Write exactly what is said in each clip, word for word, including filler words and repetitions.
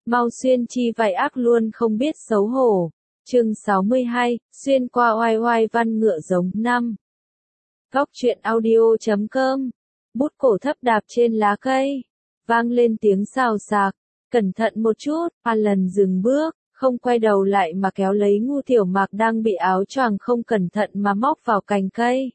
mau xuyên chi vải ác luôn không biết xấu hổ. Chương sáu mươi hai, xuyên qua oai oai văn ngựa giống năm. Góc truyện audio chấm com. Bút cổ thấp đạp trên lá cây. Vang lên tiếng xào xạc. Cẩn thận một chút, Alan dừng bước, không quay đầu lại mà kéo lấy Ngu Tiểu Mạc đang bị áo choàng không cẩn thận mà móc vào cành cây.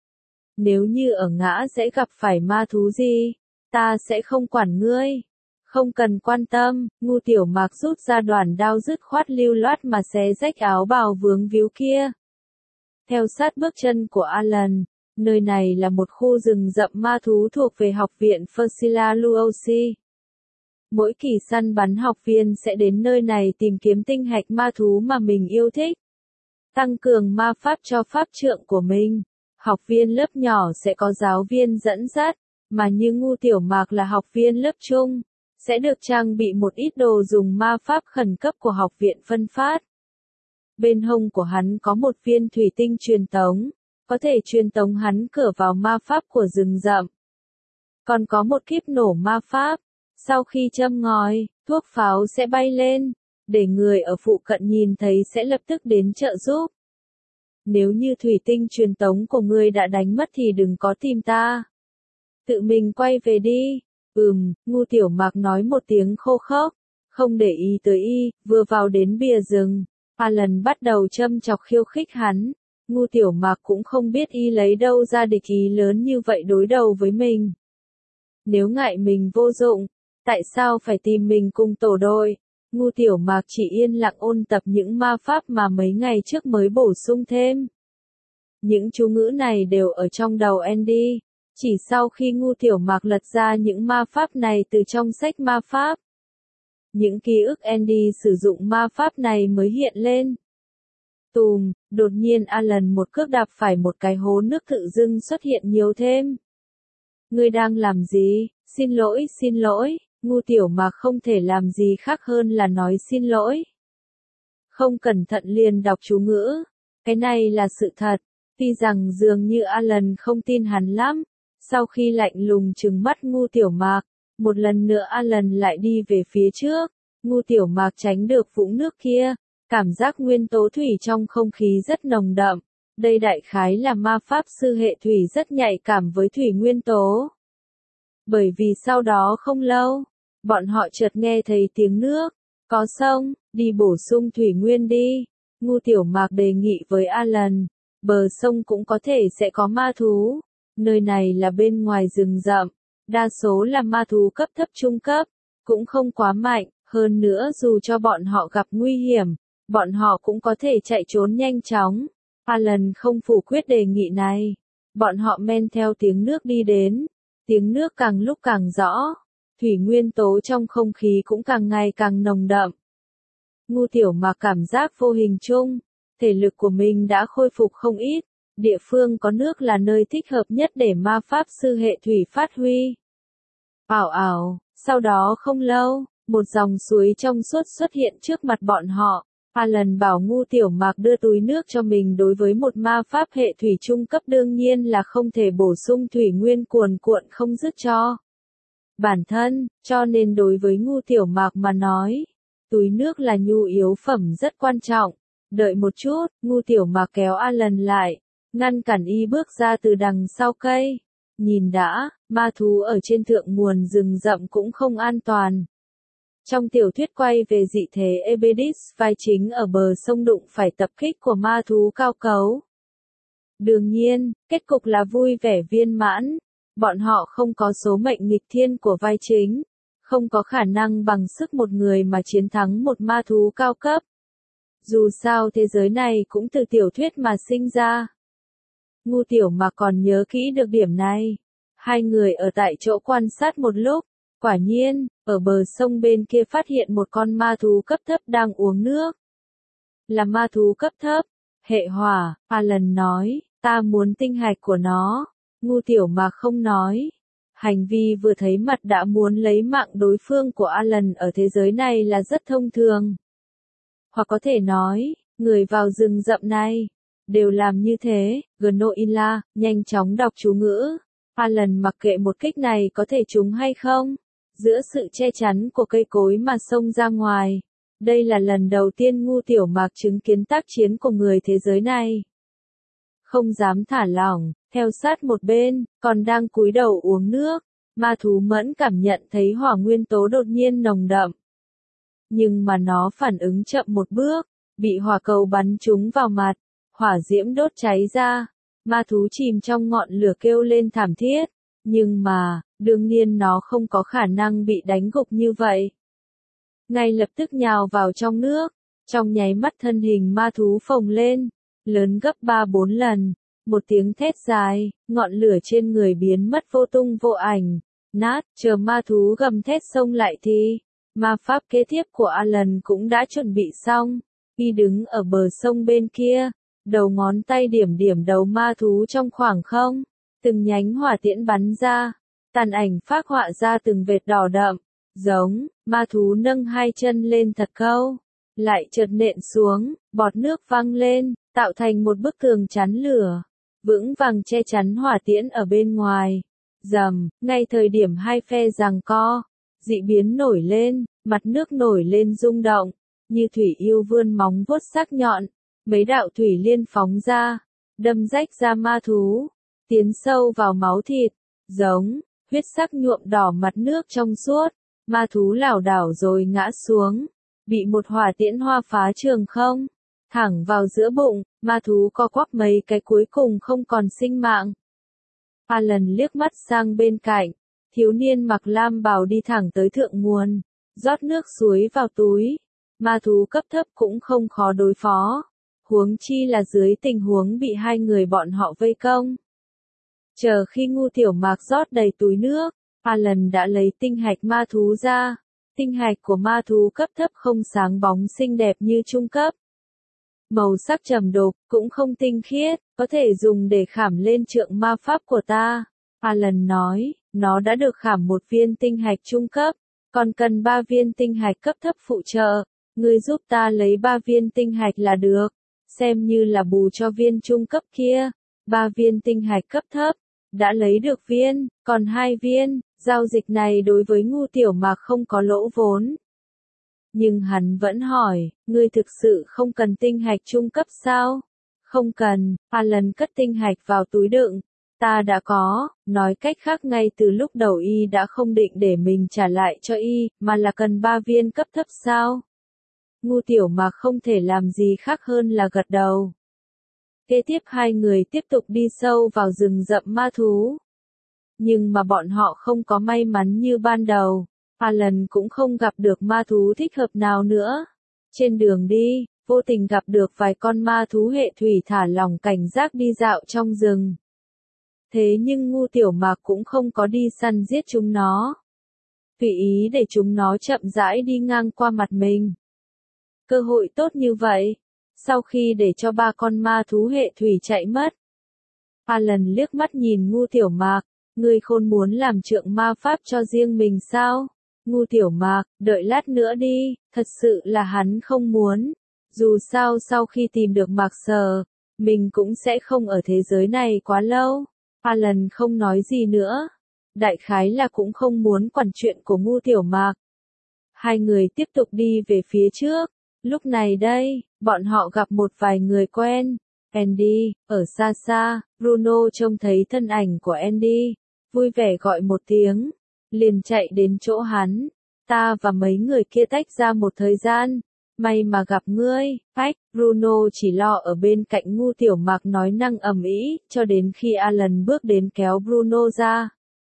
Nếu như ở ngã sẽ gặp phải ma thú gì, ta sẽ không quản ngươi. Không cần quan tâm, Ngu Tiểu Mạc rút ra đoàn đao dứt khoát lưu loát mà xé rách áo bào vướng víu kia. Theo sát bước chân của Alan, nơi này là một khu rừng rậm ma thú thuộc về học viện Fursila Luosi. Mỗi kỳ săn bắn học viên sẽ đến nơi này tìm kiếm tinh hạch ma thú mà mình yêu thích. Tăng cường ma pháp cho pháp trượng của mình. Học viên lớp nhỏ sẽ có giáo viên dẫn dắt, mà như Ngu Tiểu Mạc là học viên lớp trung, sẽ được trang bị một ít đồ dùng ma pháp khẩn cấp của học viện phân phát. Bên hông của hắn có một viên thủy tinh truyền tống, có thể truyền tống hắn cửa vào ma pháp của rừng rậm. Còn có một kíp nổ ma pháp, sau khi châm ngòi, thuốc pháo sẽ bay lên, để người ở phụ cận nhìn thấy sẽ lập tức đến trợ giúp. Nếu như thủy tinh truyền tống của ngươi đã đánh mất thì đừng có tìm ta. Tự mình quay về đi. Ừm, Ngu Tiểu Mạc nói một tiếng khô khốc, không để ý tới y, vừa vào đến bìa rừng. Alan bắt đầu châm chọc khiêu khích hắn. Ngu Tiểu Mạc cũng không biết y lấy đâu ra địch ý lớn như vậy đối đầu với mình. Nếu ngại mình vô dụng, tại sao phải tìm mình cùng tổ đội? Ngu Tiểu Mạc chỉ yên lặng ôn tập những ma pháp mà mấy ngày trước mới bổ sung thêm. Những chú ngữ này đều ở trong đầu Andy. Chỉ sau khi Ngu Tiểu Mạc lật ra những ma pháp này từ trong sách ma pháp, những ký ức Andy sử dụng ma pháp này mới hiện lên. Tùm, đột nhiên Alan một cước đạp phải một cái hố nước tự dưng xuất hiện nhiều thêm. Ngươi đang làm gì? Xin lỗi, xin lỗi. Ngu Tiểu Mạc không thể làm gì khác hơn là nói xin lỗi. Không cẩn thận liền đọc chú ngữ. Cái này là sự thật. Tuy rằng dường như Alan không tin hắn lắm. Sau khi lạnh lùng trừng mắt Ngu Tiểu Mạc, một lần nữa Alan lại đi về phía trước. Ngu Tiểu Mạc tránh được vũng nước kia. Cảm giác nguyên tố thủy trong không khí rất nồng đậm. Đây đại khái là ma pháp sư hệ thủy rất nhạy cảm với thủy nguyên tố. Bởi vì sau đó không lâu, bọn họ chợt nghe thấy tiếng nước. Có sông, đi bổ sung thủy nguyên đi. Ngu Tiểu Mạc đề nghị với Alan. Bờ sông cũng có thể sẽ có ma thú. Nơi này là bên ngoài rừng rậm. Đa số là ma thú cấp thấp trung cấp. Cũng không quá mạnh. Hơn nữa dù cho bọn họ gặp nguy hiểm, bọn họ cũng có thể chạy trốn nhanh chóng. Alan không phủ quyết đề nghị này. Bọn họ men theo tiếng nước đi đến. Tiếng nước càng lúc càng rõ. Thủy nguyên tố trong không khí cũng càng ngày càng nồng đậm. Ngu Tiểu Mạc cảm giác vô hình chung, thể lực của mình đã khôi phục không ít. Địa phương có nước là nơi thích hợp nhất để ma pháp sư hệ thủy phát huy. Ảo ảo, sau đó không lâu, một dòng suối trong suốt xuất hiện trước mặt bọn họ. Alan bảo Ngu Tiểu Mạc đưa túi nước cho mình. Đối với một ma pháp hệ thủy trung cấp đương nhiên là không thể bổ sung thủy nguyên cuồn cuộn không dứt cho bản thân, cho nên đối với Ngu Tiểu Mạc mà nói, túi nước là nhu yếu phẩm rất quan trọng. Đợi một chút, Ngu Tiểu Mạc kéo Alan lại, ngăn cản y bước ra từ đằng sau cây. Nhìn đã, ma thú ở trên thượng nguồn rừng rậm cũng không an toàn. Trong tiểu thuyết quay về dị thế Ebedis, vai chính ở bờ sông đụng phải tập kích của ma thú cao cấu. Đương nhiên, kết cục là vui vẻ viên mãn. Bọn họ không có số mệnh nghịch thiên của vai chính, không có khả năng bằng sức một người mà chiến thắng một ma thú cao cấp. Dù sao thế giới này cũng từ tiểu thuyết mà sinh ra. Ngu Tiểu Mạc còn nhớ kỹ được điểm này. Hai người ở tại chỗ quan sát một lúc. Quả nhiên, ở bờ sông bên kia phát hiện một con ma thú cấp thấp đang uống nước. Là ma thú cấp thấp, hệ hỏa, Alan nói, ta muốn tinh hạch của nó. Ngu Tiểu Mạc không nói. Hành vi vừa thấy mặt đã muốn lấy mạng đối phương của Alan ở thế giới này là rất thông thường. Hoặc có thể nói, người vào rừng rậm này đều làm như thế. Gnoila, nhanh chóng đọc chú ngữ. Alan mặc kệ một kích này có thể trúng hay không. giữa sự che chắn của cây cối mà xông ra ngoài. Đây là lần đầu tiên Ngu Tiểu Mạc chứng kiến tác chiến của người thế giới này. Không dám thả lỏng, theo sát một bên, còn đang cúi đầu uống nước, ma thú Mẫn cảm nhận thấy hỏa nguyên tố đột nhiên nồng đậm. Nhưng mà nó phản ứng chậm một bước, bị hỏa cầu bắn trúng vào mặt, hỏa diễm đốt cháy ra, ma thú chìm trong ngọn lửa kêu lên thảm thiết, nhưng mà, đương nhiên nó không có khả năng bị đánh gục như vậy. Ngay lập tức nhào vào trong nước, trong nháy mắt thân hình ma thú phồng lên, lớn gấp ba bốn lần, một tiếng thét dài, ngọn lửa trên người biến mất vô tung vô ảnh, nát, chờ ma thú gầm thét xông lại thì, ma pháp kế tiếp của Alan cũng đã chuẩn bị xong, y đứng ở bờ sông bên kia, đầu ngón tay điểm điểm đầu ma thú trong khoảng không, từng nhánh hỏa tiễn bắn ra, tàn ảnh phác họa ra từng vệt đỏ đậm, giống, ma thú nâng hai chân lên thật câu, lại chợt nện xuống, bọt nước văng lên, tạo thành một bức tường chắn lửa, vững vàng che chắn hỏa tiễn ở bên ngoài. Rầm, ngay thời điểm hai phe giằng co, dị biến nổi lên, mặt nước nổi lên rung động, như thủy yêu vươn móng vuốt sắc nhọn, mấy đạo thủy liên phóng ra, đâm rách ra ma thú, tiến sâu vào máu thịt, giống, huyết sắc nhuộm đỏ mặt nước trong suốt, ma thú lảo đảo rồi ngã xuống, bị một hỏa tiễn hoa phá trường không, thẳng vào giữa bụng, ma thú co quắp mấy cái cuối cùng không còn sinh mạng. Alan liếc mắt sang bên cạnh, thiếu niên mặc lam bào đi thẳng tới thượng nguồn, rót nước suối vào túi, ma thú cấp thấp cũng không khó đối phó, huống chi là dưới tình huống bị hai người bọn họ vây công. Chờ khi Ngu Tiểu Mạc rót đầy túi nước, Alan đã lấy tinh hạch ma thú ra, tinh hạch của ma thú cấp thấp không sáng bóng xinh đẹp như trung cấp. Màu sắc trầm đục, cũng không tinh khiết, có thể dùng để khảm lên trượng ma pháp của ta. Alan nói, nó đã được khảm một viên tinh hạch trung cấp, còn cần ba viên tinh hạch cấp thấp phụ trợ. Ngươi giúp ta lấy ba viên tinh hạch là được, xem như là bù cho viên trung cấp kia. Ba viên tinh hạch cấp thấp, đã lấy được viên, còn hai viên, giao dịch này đối với Ngu Tiểu Mạc không có lỗ vốn. Nhưng hắn vẫn hỏi, ngươi thực sự không cần tinh hạch trung cấp sao? Không cần, Alan cất tinh hạch vào túi đựng. Ta đã có, nói cách khác ngay từ lúc đầu y đã không định để mình trả lại cho y, mà là cần ba viên cấp thấp sao? Ngu Tiểu Mạc không thể làm gì khác hơn là gật đầu. Kế tiếp hai người tiếp tục đi sâu vào rừng rậm ma thú. Nhưng mà bọn họ không có may mắn như ban đầu. Alan cũng không gặp được ma thú thích hợp nào nữa. Trên đường đi, vô tình gặp được vài con ma thú hệ thủy thả lỏng cảnh giác đi dạo trong rừng. Thế nhưng Ngu Tiểu Mạc cũng không có đi săn giết chúng nó. Tùy ý để chúng nó chậm rãi đi ngang qua mặt mình. Cơ hội tốt như vậy, sau khi để cho ba con ma thú hệ thủy chạy mất. Alan liếc mắt nhìn Ngu Tiểu Mạc, ngươi khôn muốn làm trượng ma pháp cho riêng mình sao? Ngu Tiểu Mạc, đợi lát nữa đi, thật sự là hắn không muốn. Dù sao sau khi tìm được Mạc Sờ, mình cũng sẽ không ở thế giới này quá lâu. Alan không nói gì nữa. Đại khái là cũng không muốn quản chuyện của Ngu Tiểu Mạc. Hai người tiếp tục đi về phía trước. Lúc này đây, bọn họ gặp một vài người quen. Andy, ở xa xa, Bruno trông thấy thân ảnh của Andy, vui vẻ gọi một tiếng, liền chạy đến chỗ hắn. Ta và mấy người kia tách ra một thời gian, may mà gặp ngươi. Phách, Bruno chỉ lo ở bên cạnh Ngu Tiểu Mạc nói năng ầm ĩ, cho đến khi Alan bước đến kéo Bruno ra,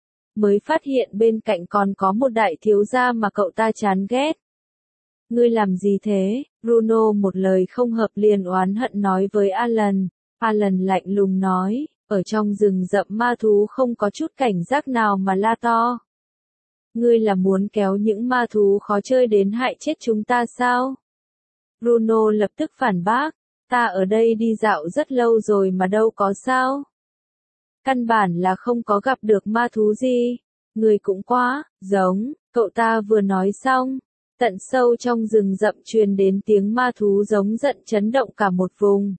mới phát hiện bên cạnh còn có một đại thiếu gia mà cậu ta chán ghét. Ngươi làm gì thế? Bruno một lời không hợp liền oán hận nói với Alan. Alan lạnh lùng nói, ở trong rừng rậm ma thú không có chút cảnh giác nào mà la to. Ngươi là muốn kéo những ma thú khó chơi đến hại chết chúng ta sao? Bruno lập tức phản bác, ta ở đây đi dạo rất lâu rồi mà đâu có sao. Căn bản là không có gặp được ma thú gì. Ngươi cũng quá, giống, cậu ta vừa nói xong. Tận sâu trong rừng rậm truyền đến tiếng ma thú giống giận chấn động cả một vùng.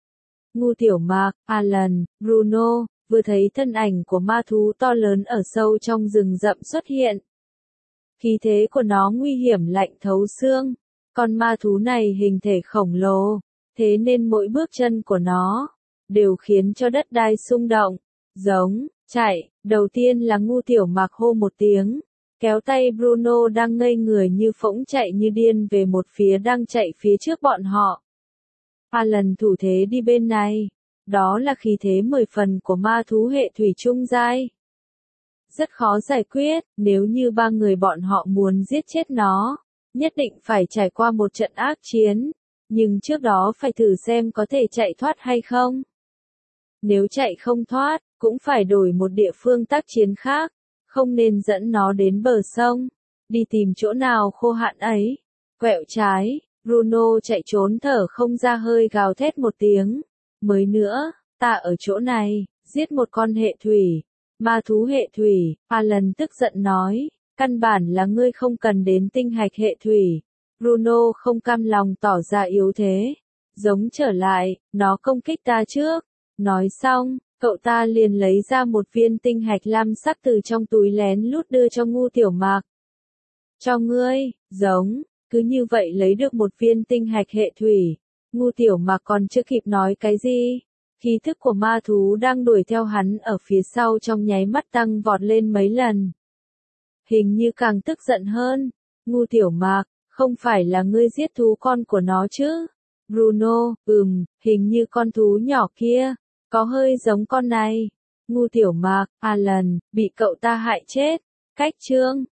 Ngu Tiểu Mạc, Alan, Bruno, vừa thấy thân ảnh của ma thú to lớn ở sâu trong rừng rậm xuất hiện. Khí thế của nó nguy hiểm lạnh thấu xương. Con ma thú này hình thể khổng lồ, thế nên mỗi bước chân của nó đều khiến cho đất đai xung động. Giống, chạy, đầu tiên là Ngu Tiểu Mạc hô một tiếng, kéo tay Bruno đang ngây người như phỗng chạy như điên về một phía đang chạy phía trước bọn họ. Alan thủ thế đi bên này. Đó là khí thế mười phần của ma thú hệ thủy trung giai. Rất khó giải quyết, nếu như ba người bọn họ muốn giết chết nó, nhất định phải trải qua một trận ác chiến, nhưng trước đó phải thử xem có thể chạy thoát hay không. Nếu chạy không thoát, cũng phải đổi một địa phương tác chiến khác, không nên dẫn nó đến bờ sông, đi tìm chỗ nào khô hạn ấy. Quẹo trái, Bruno chạy trốn thở không ra hơi gào thét một tiếng. Mới nữa, ta ở chỗ này, giết một con hệ thủy. Ma thú hệ thủy, Alan tức giận nói, căn bản là ngươi không cần đến tinh hạch hệ thủy. Bruno không cam lòng tỏ ra yếu thế. Giống trở lại, nó công kích ta trước. Nói xong, cậu ta liền lấy ra một viên tinh hạch lam sắc từ trong túi lén lút đưa cho Ngu Tiểu Mạc. Cho ngươi, giống, cứ như vậy lấy được một viên tinh hạch hệ thủy. Ngu Tiểu Mạc còn chưa kịp nói cái gì. Khí thức của ma thú đang đuổi theo hắn ở phía sau trong nháy mắt tăng vọt lên mấy lần. Hình như càng tức giận hơn. Ngu Tiểu Mạc, không phải là ngươi giết thú con của nó chứ? Bruno, ừm, hình như con thú nhỏ kia, có hơi giống con này. Ngu Tiểu Mạc, Alan, bị cậu ta hại chết. Cách chương